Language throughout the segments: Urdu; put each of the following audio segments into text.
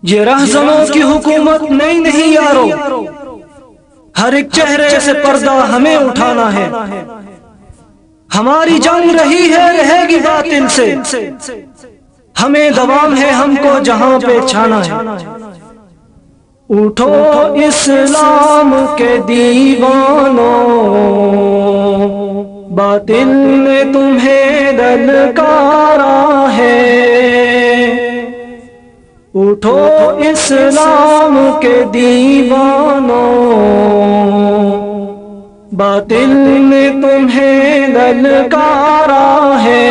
یہ رہزنوں کی حکومت نئی نہیں یارو، ہر ایک چہرے سے پردہ ہمیں اٹھانا ہے۔ ہماری جنگ رہی ہے رہے گی باطل سے، ہمیں دوام ہے ہم کو جہاں پہ چھانا ہے۔ اٹھو اسلام کے دیوانوں، باطل نے تمہیں للکارا ہے۔ اٹھو اسلام کے دیوانوں، باطل نے تمہیں للکارا ہے۔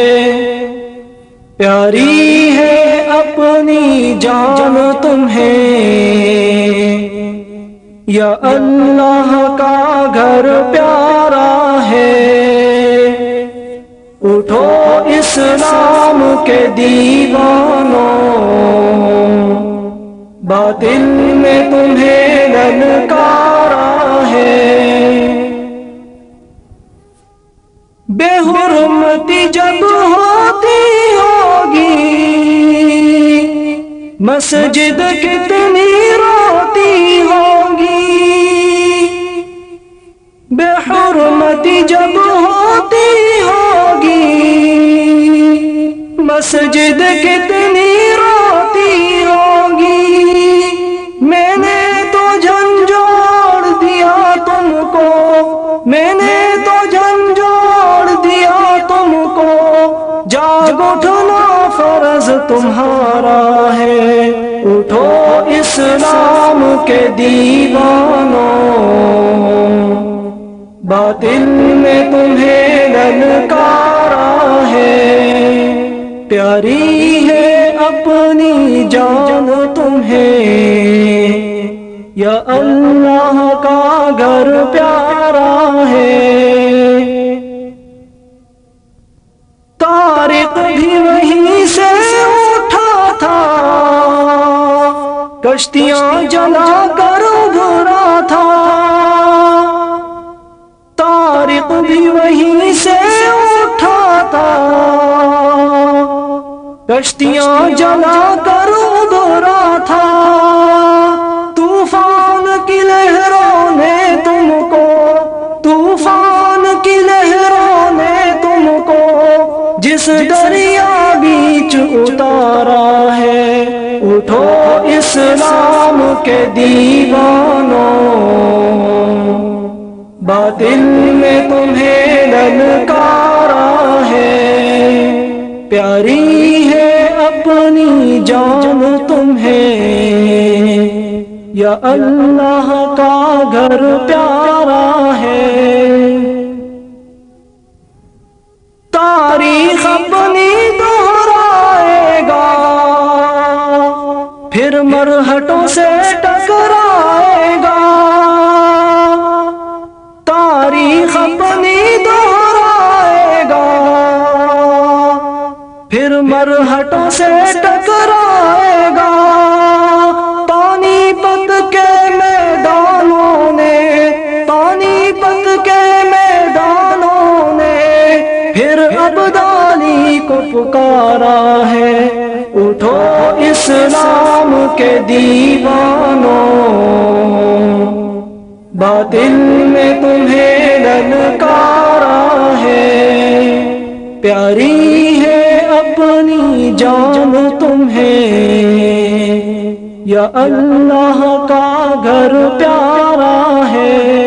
پیاری ہے اپنی جان تمہیں، یا اللہ کا گھر پیارا ہے۔ اٹھو اسلام کے دیوانوں، باطل میں تمہیں للکارا ہے۔ بے حرمتی جب ہوتی ہوگی، مسجد کتنی روتی ہوگی۔ بے حرمتی جب ہوتی ہوگی، مسجد کتنی روتی ہوگی۔ میں نے تو جھنجھوڑ دیا تم کو، میں نے تو جھنجھوڑ دیا تم کو، جاگ اٹھنا فرض تمہارا ہے۔ اٹھو اسلام کے دیوانوں، باطل میں تمہیں للکارا ہے۔ پیاری ہے اپنی جان تمہیں، یا اللہ کا گھر پیارا ہے۔ طارق بھی وہیں سے اٹھا تھا، کشتیاں جلا کر ابھرا تھا۔ طارق بھی وہیں سے اٹھا تھا، کشتیاں جلا کر ابھرا تھا۔ طوفان کی لہروں نے تم کو، طوفان کی لہروں نے تم کو جس دریا بیچ اتارا ہے۔ اٹھو اسلام کے دیوانوں، باطل میں تمہیں للکارا ہے۔ پیاری ہے اپنی جان تمہیں، یا اللہ کا گھر پیارا ہے۔ تاریخ اپنی دہرائے گا، پھر مرہٹوں سے ٹکرائے گا۔ تاریخ اپنی دہرائے گا، پھر مرہٹوں سے ٹکرائے گا۔ پانی پت کے میدانوں نے، پانی پت کے میدانوں نے پھر ابدالی کو پکارا ہے۔ اٹھو اسلام کے دیوانوں، باطل میں تمہیں للکارا ہے۔ پیاری ہے اپنی جان تمہیں، یا اللہ کا گھر پیارا ہے۔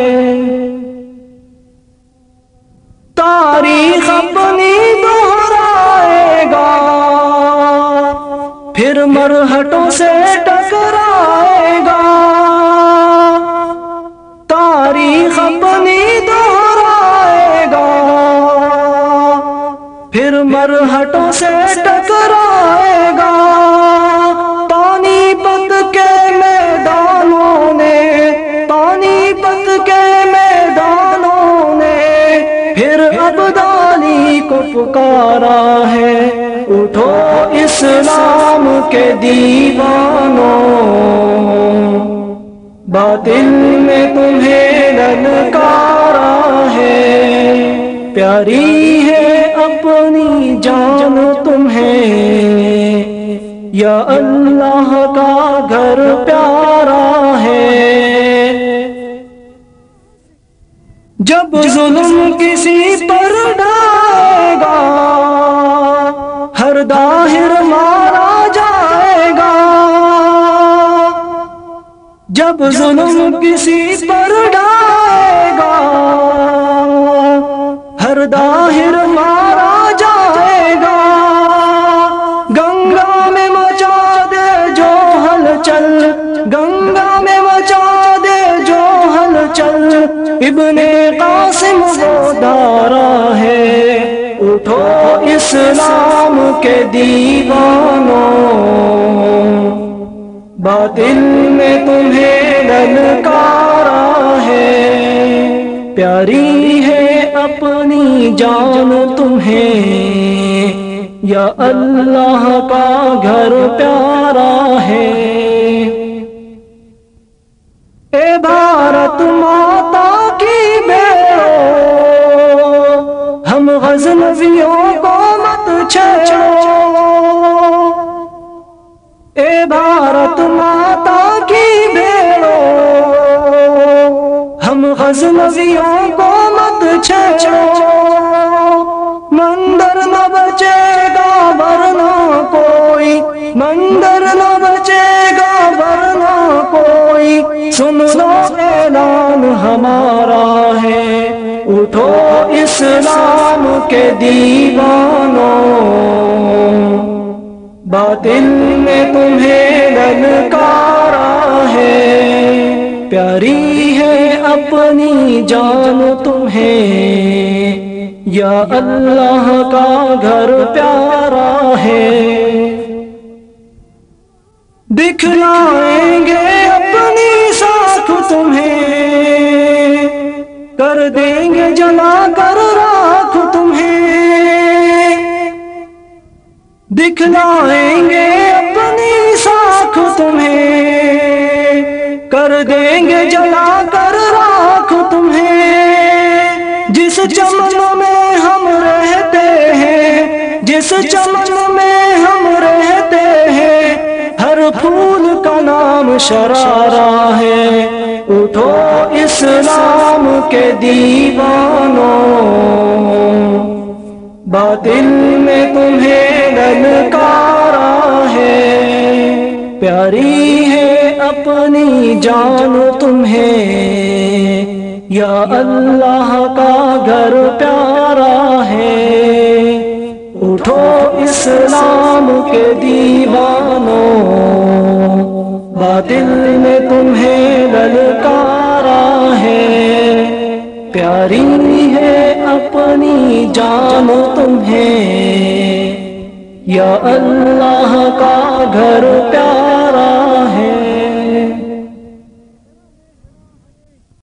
تاریخ اپنی دہرائے گا، پھر مرہٹوں سے ٹکرائے گا۔ تاریخ اپنی دہرائے گا، پھر مرہٹوں سے ٹکرائے گا۔ پانی پت کے میدانوں نے، پانی پت کے میدانوں نے پھر ابدالی کو پکارا ہے۔ اٹھو اسلام کے دیوانوں، باطل میں تمہیں للکارا ہے۔ پیاری ہے اپنی جان تمہیں، یا اللہ کا گھر پیارا ہے۔ جب ظلم کسی پر ڈھائے گا ہر داہر مارا جائے گا۔ جب ظلم کسی پر ڈھائے گا ہر داہر مارا جائے گا۔ گنگا میں مچا دے جو ہلچل، گنگا میں مچا دے جو ہلچل، ابن قاسم وہ دارا ہے۔ اٹھو اسلام کے دیوانوں، باطل میں تمہیں للکارا ہے۔ پیاری ہے اپنی جان تمہیں، یا اللہ کا گھر پیارا ہے۔ اے بھارت ماتا کی بیڑو، ہم غزنویوں کو مت چھیڑو۔ اے بھارت ماتا کی بیڑو، ہم غزنویوں کو مت چھیڑو۔ مندر نہ بچے گا ورنہ کوئی، مندر نہ بچے گا ورنہ کوئی، سن لو اعلان ہمارا ہے۔ اٹھو اسلام کے دیوانوں، باطل میں تمہیں للکارا ہے۔ پیاری ہے اپنی جان تمہیں، یا اللہ کا گھر پیارا ہے۔ دکھلائیں گے اپنی ساکھ تمہیں، کر دیں گے جلا کر راکھ تمہیں۔ دکھلائیں گے اپنی ساکھ تمہیں، کر دیں گے جلا کر راکھ تمہیں۔ جس چمن میں ہم رہتے ہیں، جس چمن میں ہم رہتے ہیں، ہر پھول کا نام شرارہ ہے۔ اٹھو اسلام کے دیوانوں، باطل میں تمہیں للکارا ہے۔ پیاری ہے اپنی جان تمہیں، یا اللہ کا گھر پیارا ہے۔ اٹھو اسلام کے دیوانوں، باطل میں تمہیں للکارا ہے۔ پیاری ہے اپنی جان تمہیں، یا اللہ کا گھر پیارا